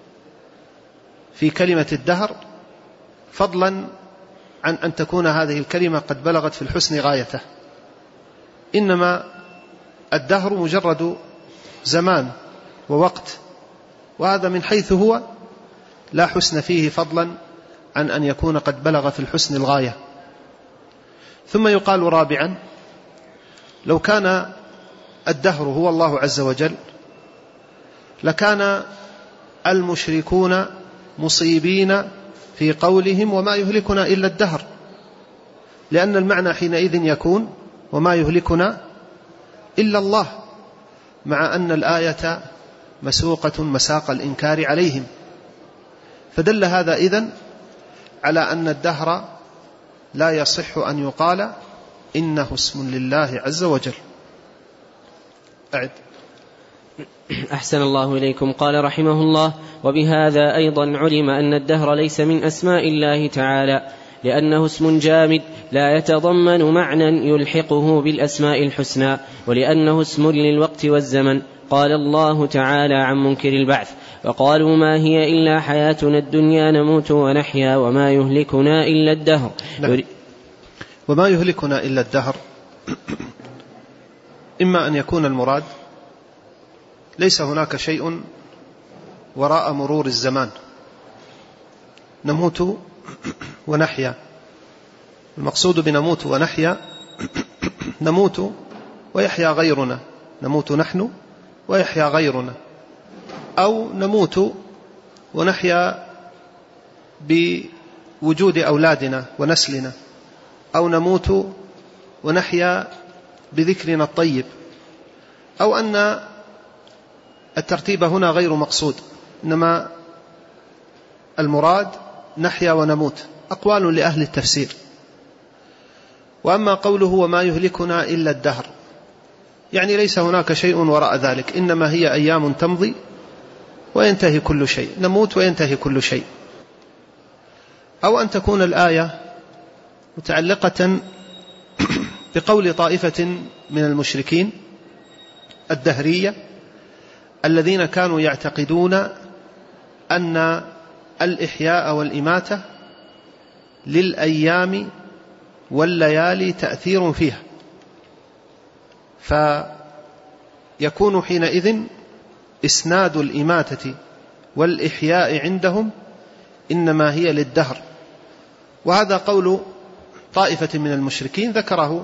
في كلمة الدهر فضلا عن أن تكون هذه الكلمة قد بلغت في الحسن غايته. إنما الدهر مجرد زمان ووقت، وهذا من حيث هو لا حسن فيه فضلا عن أن يكون قد بلغ في الحسن الغاية. ثم يقال رابعا: لو كان الدهر هو الله عز وجل لكان المشركون مصيبين في قولهم وما يهلكنا إلا الدهر، لأن المعنى حينئذ يكون وما يهلكنا إلا الله، مع أن الآية مسوقة مساق الإنكار عليهم. فدل هذا إذن على أن الدهر لا يصح أن يقال إنه اسم لله عز وجل. أعد. أحسن الله إليكم. قال رحمه الله: وبهذا أيضا علم أن الدهر ليس من أسماء الله تعالى، لأنه اسم جامد لا يتضمن معنى يلحقه بالأسماء الحسنى، ولأنه اسم للوقت والزمن. قال الله تعالى عن منكر البعث: وقالوا ما هي إلا حياتنا الدنيا نموت ونحيا وما يهلكنا إلا الدهر. وما يهلكنا إلا الدهر إما أن يكون المراد ليس هناك شيء وراء مرور الزمان، نموت ونحيا. المقصود بنموت ونحيا نموت ويحيا غيرنا، نموت نحن ويحيا غيرنا، أو نموت ونحيا بوجود أولادنا ونسلنا، أو نموت ونحيا بذكرنا الطيب، أو أن الترتيب هنا غير مقصود، إنما المراد نحيا ونموت. أقوال لأهل التفسير. وأما قوله وما يهلكنا إلا الدهر، يعني ليس هناك شيء وراء ذلك، إنما هي أيام تمضي وينتهي كل شيء، نموت وينتهي كل شيء. أو أن تكون الآية متعلقة بقول طائفة من المشركين الدهرية الذين كانوا يعتقدون أن الإحياء والإماتة للأيام والليالي تأثير فيها، فيكون حينئذ إسناد الإماتة والإحياء عندهم إنما هي للدهر. وهذا قول طائفة من المشركين ذكره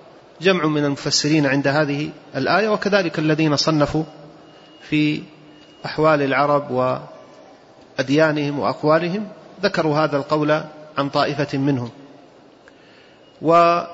جمع من المفسرين عند هذه الآية، وكذلك الذين صنفوا في أحوال العرب وأديانهم وأقوالهم ذكروا هذا القول عن طائفة منهم. ولا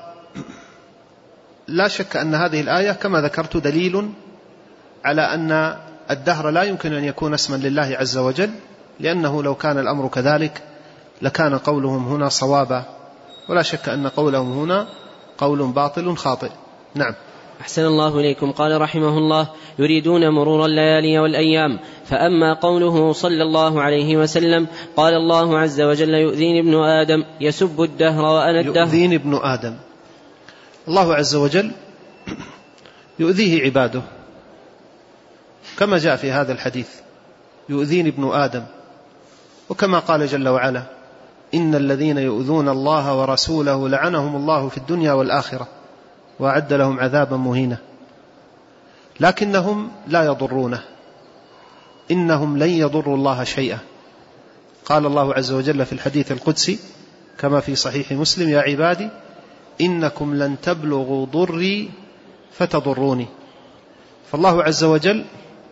شك أن هذه الآية كما ذكرت دليل على أن الدهر لا يمكن أن يكون اسما لله عز وجل، لأنه لو كان الأمر كذلك لكان قولهم هنا صوابا، ولا شك أن قولهم هنا قول باطل خاطئ. نعم. أحسن الله إليكم. قال رحمه الله: يريدون مرور الليالي والأيام. فأما قوله صلى الله عليه وسلم: قال الله عز وجل: يؤذيني ابن آدم يسب الدهر وأنا الدهر. يؤذيني ابن آدم، الله عز وجل يؤذيه عباده كما جاء في هذا الحديث: يؤذيني ابن آدم. وكما قال جل وعلا: إن الذين يؤذون الله ورسوله لعنهم الله في الدنيا والآخرة وأعد لهم عذابا مهينا. لكنهم لا يضرونه، إنهم لن يضروا الله شيئا. قال الله عز وجل في الحديث القدسي كما في صحيح مسلم: يا عبادي إنكم لن تبلغوا ضري فتضروني. فالله عز وجل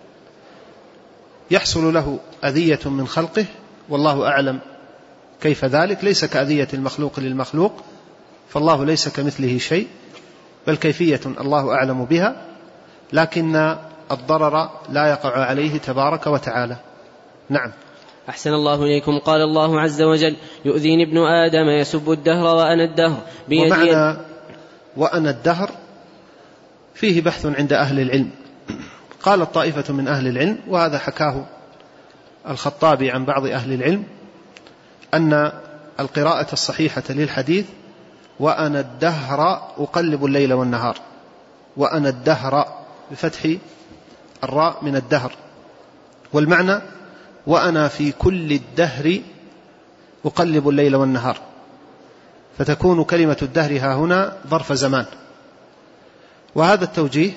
يحصل له أذية من خلقه، والله أعلم كيف ذلك، ليس كأذية المخلوق للمخلوق، فالله ليس كمثله شيء، بل كيفية الله أعلم بها، لكن الضرر لا يقع عليه تبارك وتعالى. نعم. أحسن الله إليكم. قال الله عز وجل: يؤذيني ابن آدم يسب الدهر وأنا الدهر. ومعنى وأنا الدهر فيه بحث عند أهل العلم. قال الطائفة من أهل العلم، وهذا حكاه الخطابي عن بعض أهل العلم، أن القراءة الصحيحة للحديث: وأنا الدهر أقلب الليل والنهار. وأنا الدهر بفتح الراء من الدهر، والمعنى: وأنا في كل الدهر أقلب الليل والنهار، فتكون كلمة الدهر ها هنا ظرف زمان. وهذا التوجيه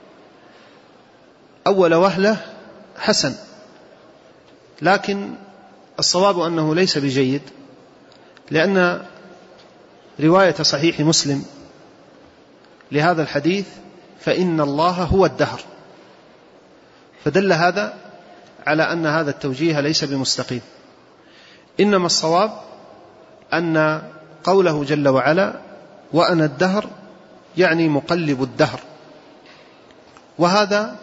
أول وهلة حسن، لكن الصواب أنه ليس بجيد، لأن رواية صحيح مسلم لهذا الحديث: فإن الله هو الدهر، فدل هذا على أن هذا التوجيه ليس بمستقيم. إنما الصواب أن قوله جل وعلا: وأنا الدهر، يعني مقلب الدهر. وهذا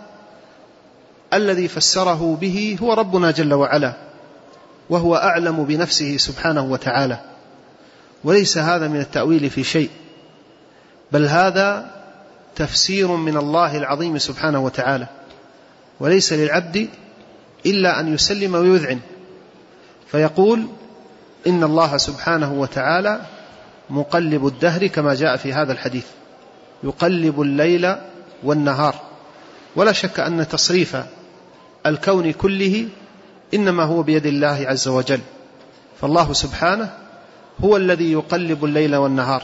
الذي فسره به هو ربنا جل وعلا، وهو أعلم بنفسه سبحانه وتعالى، وليس هذا من التأويل في شيء، بل هذا تفسير من الله العظيم سبحانه وتعالى، وليس للعبد إلا أن يسلم ويذعن، فيقول: إن الله سبحانه وتعالى مقلب الدهر، كما جاء في هذا الحديث: يقلب الليل والنهار. ولا شك أن تصريف الكون كله إنما هو بيد الله عز وجل، فالله سبحانه هو الذي يقلب الليل والنهار،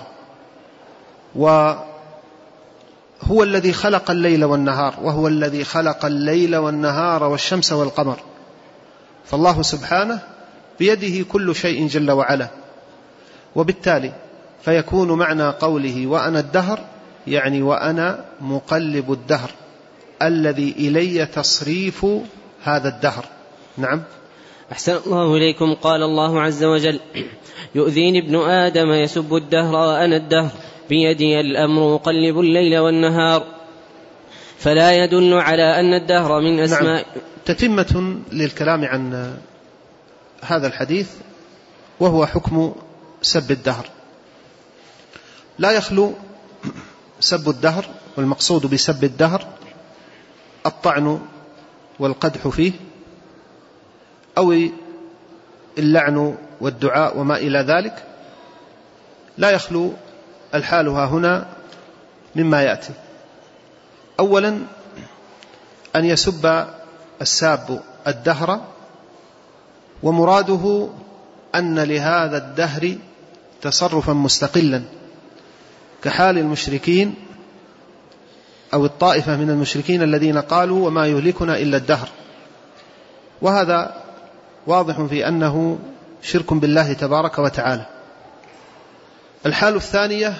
وهو الذي خلق الليل والنهار، وهو الذي خلق الليل والنهار والشمس والقمر، فالله سبحانه بيده كل شيء جل وعلا. وبالتالي فيكون معنى قوله وأنا الدهر يعني وأنا مقلب الدهر الذي إلي تصريف هذا الدهر. نعم. أحسن الله إليكم. قال الله عز وجل: يؤذيني ابن آدم يسب الدهر وأنا الدهر بيدي الأمر أقلب الليل والنهار، فلا يدل على أن الدهر من أسماء. نعم. تتمة للكلام عن هذا الحديث، وهو حكم سب الدهر. لا يخلو سب الدهر، والمقصود بسب الدهر الطعن والقدح فيه، أو اللعن والدعاء وما إلى ذلك. لا يخلو الحالها هنا مما يأتي: أولا أن يسب الساب الدهر ومراده أن لهذا الدهر تصرفا مستقلا، كحال المشركين أو الطائفة من المشركين الذين قالوا وما يهلكنا إلا الدهر، وهذا واضح في أنه شرك بالله تبارك وتعالى. الحال الثانية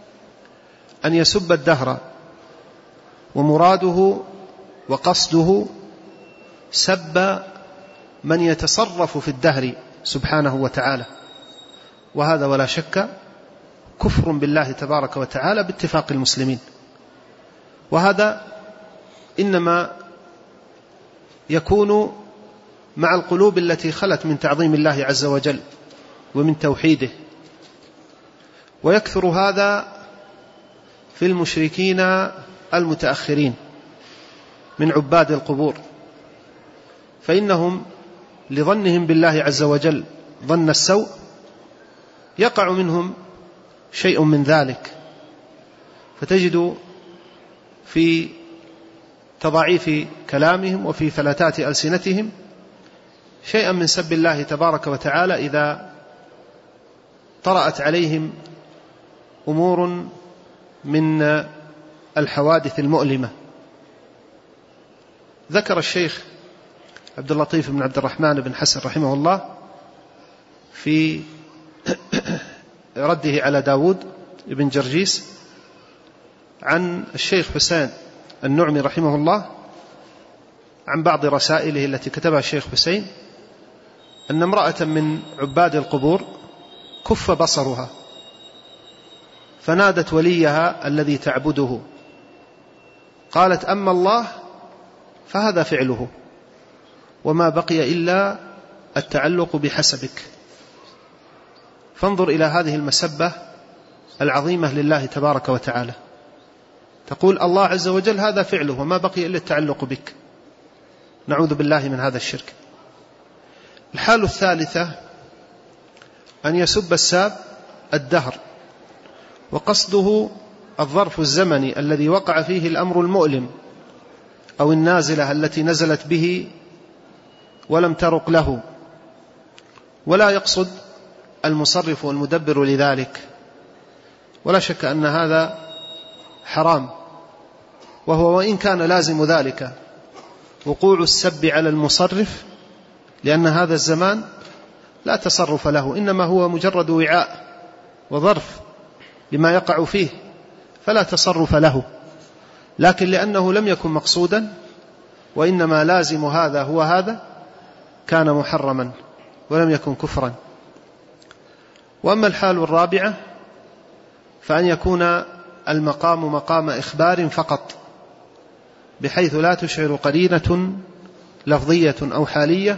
أن يسب الدهر ومراده وقصده سب من يتصرف في الدهر سبحانه وتعالى، وهذا ولا شك كفر بالله تبارك وتعالى باتفاق المسلمين. وهذا إنما يكون مع القلوب التي خلت من تعظيم الله عز وجل ومن توحيده، ويكثر هذا في المشركين المتأخرين من عباد القبور، فإنهم لظنهم بالله عز وجل ظن السوء يقع منهم شيء من ذلك، فتجد في تضاعيف كلامهم وفي فلتات ألسنتهم شيئا من سب الله تبارك وتعالى إذا طرأت عليهم أمور من الحوادث المؤلمة. ذكر الشيخ عبد اللطيف بن عبد الرحمن بن حسن رحمه الله في رده على داود بن جرجيس عن الشيخ حسين النعمي رحمه الله عن بعض رسائله التي كتبها الشيخ حسين أن امرأة من عباد القبور كف بصرها فنادت وليها الذي تعبده، قالت: أما الله فهذا فعله، وما بقي إلا التعلق بحسبك. فانظر إلى هذه المسبة العظيمة لله تبارك وتعالى، تقول الله عز وجل هذا فعله وما بقي إلا التعلق بك. نعوذ بالله من هذا الشرك. الحال الثالثة أن يسب الساب الدهر، وقصده الظرف الزمني الذي وقع فيه الأمر المؤلم أو النازلة التي نزلت به ولم ترق له، ولا يقصد المصرف والمدبر لذلك. ولا شك أن هذا حرام، وهو وإن كان لازم ذلك وقوع السب على المصرف، لأن هذا الزمان لا تصرف له، إنما هو مجرد وعاء وظرف لما يقع فيه، فلا تصرف له. لكن لأنه لم يكن مقصودا وإنما لازم هذا هو هذا، كان محرما ولم يكن كفرا. وأما الحال الرابعة فأن يكون المقام مقام إخبار فقط، بحيث لا تشعر قرينة لفظية أو حالية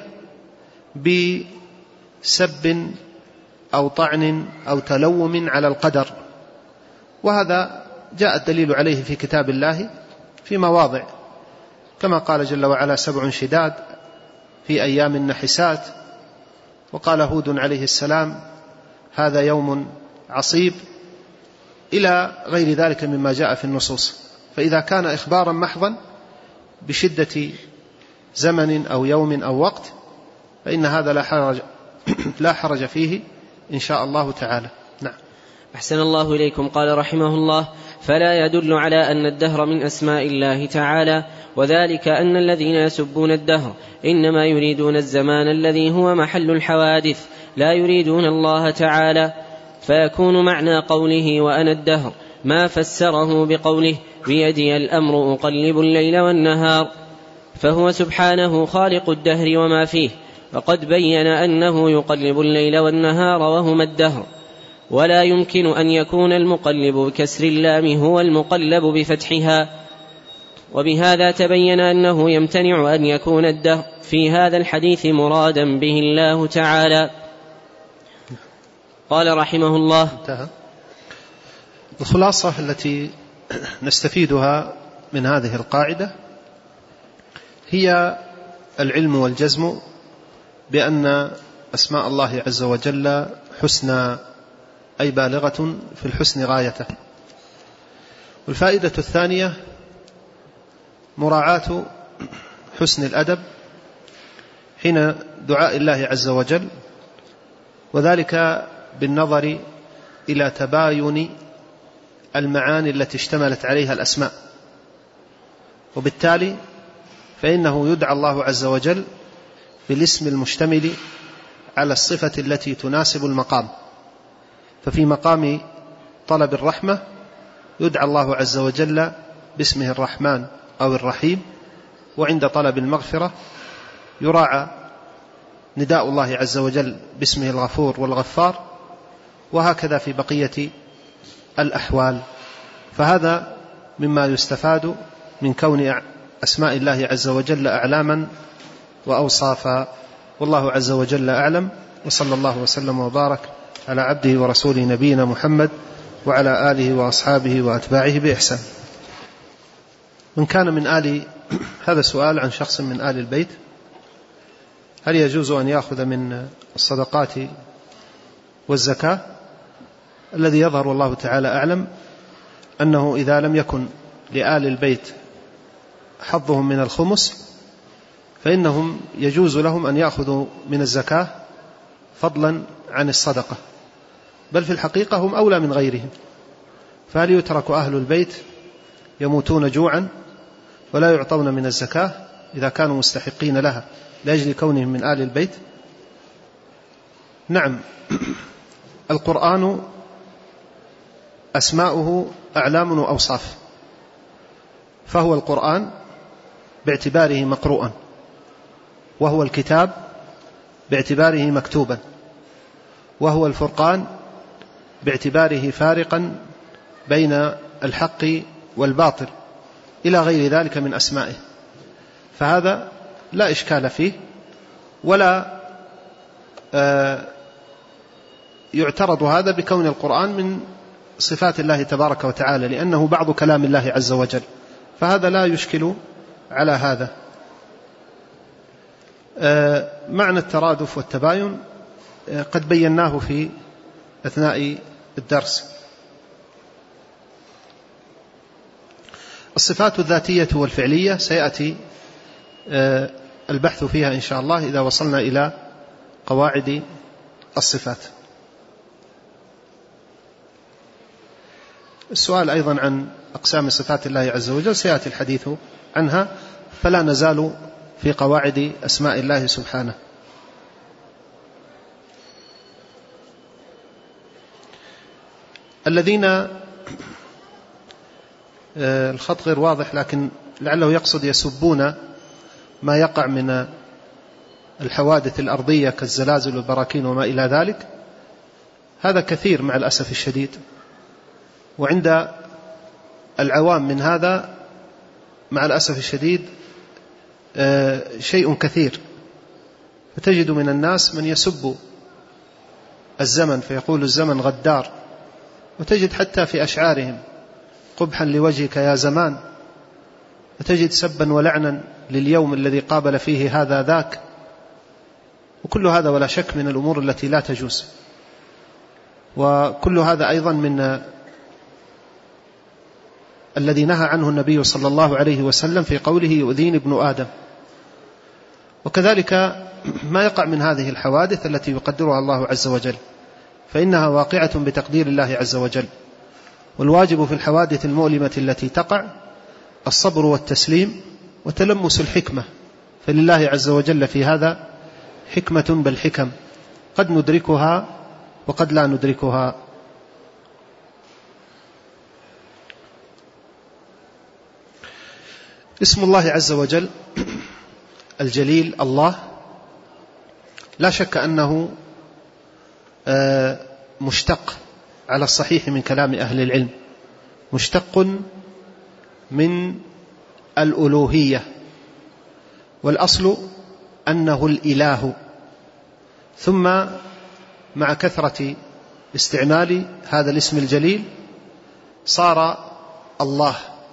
بسب أو طعن أو تلوم على القدر. وهذا جاء الدليل عليه في كتاب الله في مواضع، كما قال جل وعلا: 7 شداد في أيام نحسات. وقال هود عليه السلام: هذا يوم عصيب، إلى غير ذلك مما جاء في النصوص. فإذا كان إخبارا محضا بشدة زمن أو يوم أو وقت فإن هذا لا حرج فيه إن شاء الله تعالى. نعم. أحسن الله إليكم. قال رحمه الله: فلا يدل على أن الدهر من أسماء الله تعالى، وذلك أن الذين يسبون الدهر إنما يريدون الزمان الذي هو محل الحوادث، لا يريدون الله تعالى. فيكون معنى قوله وأنا الدهر ما فسره بقوله بيدي الأمر أقلب الليل والنهار، فهو سبحانه خالق الدهر وما فيه، وقد بين أنه يقلب الليل والنهار وهما الدهر. ولا يمكن أن يكون المقلب بكسر اللام هو المقلب بفتحها، وبهذا تبين أنه يمتنع أن يكون الدهر في هذا الحديث مرادا به الله تعالى. قال رحمه الله: الخلاصة التي نستفيدها من هذه القاعدة هي العلم والجزم بأن أسماء الله عز وجل حسنى، أي بالغة في الحسن غايته. والفائدة الثانية مراعاة حسن الأدب حين دعاء الله عز وجل، وذلك بالنظر إلى تباين المعاني التي اشتملت عليها الأسماء، وبالتالي فإنه يدعى الله عز وجل بالاسم المشتمل على الصفة التي تناسب المقام. ففي مقام طلب الرحمة يدعى الله عز وجل باسمه الرحمن أو الرحيم، وعند طلب المغفرة يراعى نداء الله عز وجل باسمه الغفور والغفار، وهكذا في بقية الأحوال. فهذا مما يستفاد من كون أسماء الله عز وجل أعلاما وأوصافا. والله عز وجل أعلم، وصلى الله وسلم وبارك على عبده ورسوله نبينا محمد وعلى آله وأصحابه وأتباعه بإحسان. من كان من هذا سؤال عن شخص من آل البيت: هل يجوز أن يأخذ من الصدقات والزكاة؟ الذي يظهر والله تعالى أعلم أنه إذا لم يكن لآل البيت حظهم من الخمس فإنهم يجوز لهم أن يأخذوا من الزكاة فضلا عن الصدقة، بل في الحقيقة هم أولى من غيرهم. فهل يترك أهل البيت يموتون جوعا ولا يعطون من الزكاة إذا كانوا مستحقين لها لأجل كونهم من آل البيت؟ نعم، القرآن أسماؤه أعلام وأوصاف، فهو القرآن باعتباره مقروءا، وهو الكتاب باعتباره مكتوبا، وهو الفرقان باعتباره فارقا بين الحق والباطل إلى غير ذلك من أسمائه. فهذا لا إشكال فيه، ولا يعترض هذا بكون القرآن من صفات الله تبارك وتعالى، لأنه بعض كلام الله عز وجل، فهذا لا يشكل على هذا. معنى الترادف والتباين قد بيناه في أثناء الدرس. الصفات الذاتية والفعلية سيأتي البحث فيها إن شاء الله إذا وصلنا إلى قواعد الصفات. السؤال أيضا عن أقسام صفات الله عز وجل سيأتي الحديث عنها، فلا نزال في قواعد أسماء الله سبحانه. الذين الخط غير واضح لكن لعله يقصد يسبون ما يقع من الحوادث الأرضية كالزلازل والبراكين وما إلى ذلك، هذا كثير مع الأسف الشديد، وعند العوام من هذا مع الأسف الشديد شيء كثير. فتجد من الناس من يسب الزمن فيقول الزمن غدار، وتجد حتى في أشعارهم قبحا لوجهك يا زمان، وتجد سبا ولعنا لليوم الذي قابل فيه هذا ذاك. وكل هذا ولا شك من الأمور التي لا تجوز، وكل هذا أيضا من الذي نهى عنه النبي صلى الله عليه وسلم في قوله يؤذيني ابن آدم. وكذلك ما يقع من هذه الحوادث التي يقدرها الله عز وجل، فإنها واقعة بتقدير الله عز وجل، والواجب في الحوادث المؤلمة التي تقع الصبر والتسليم وتلمس الحكمة، فلله عز وجل في هذا حكمة بل حكم قد ندركها وقد لا ندركها. اسم الله عز وجل الجليل الله لا شك أنه مشتق على الصحيح من كلام أهل العلم، مشتق من الألوهية، والأصل أنه الإله، ثم مع كثرة استعمال هذا الاسم الجليل صار الله.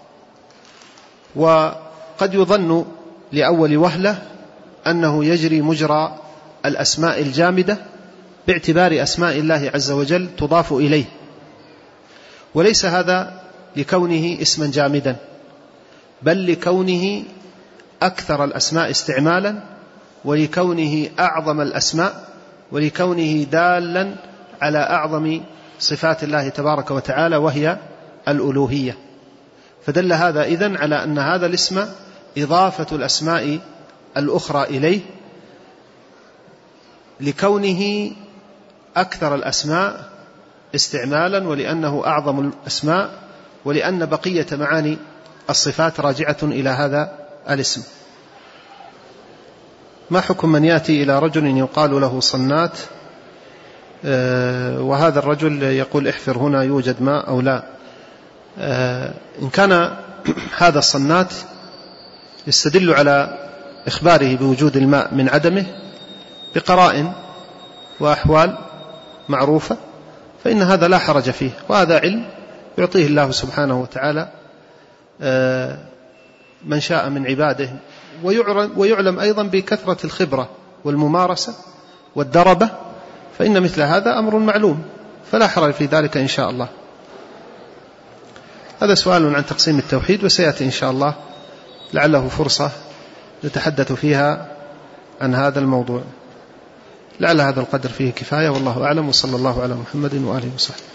وقد يظن لأول وهلة أنه يجري مجرى الأسماء الجامدة باعتبار أسماء الله عز وجل تضاف إليه، وليس هذا لكونه اسما جامدا، بل لكونه أكثر الأسماء استعمالا، ولكونه أعظم الأسماء، ولكونه دالا على أعظم صفات الله تبارك وتعالى وهي الألوهية. فدل هذا إذن على أن هذا الاسم إضافة الأسماء الأخرى إليه لكونه أكثر الأسماء استعمالا، ولأنه أعظم الأسماء، ولأن بقية معاني الصفات راجعة إلى هذا الاسم. ما حكم من يأتي إلى رجل يقال له صنات وهذا الرجل يقول احفر هنا يوجد ماء أو لا؟ إن كان هذا الصنات يستدل على إخباره بوجود الماء من عدمه بقرائن وأحوال معروفة فإن هذا لا حرج فيه، وهذا علم يعطيه الله سبحانه وتعالى من شاء من عباده، ويعلم أيضا بكثرة الخبرة والممارسة والدربة، فإن مثل هذا أمر معلوم فلا حرج في ذلك إن شاء الله. هذا سؤال عن تقسيم التوحيد، وسيأتي إن شاء الله لعله فرصة نتحدث فيها عن هذا الموضوع. لعل هذا القدر فيه كفاية، والله أعلم، وصلى الله على محمد وآله وصحبه.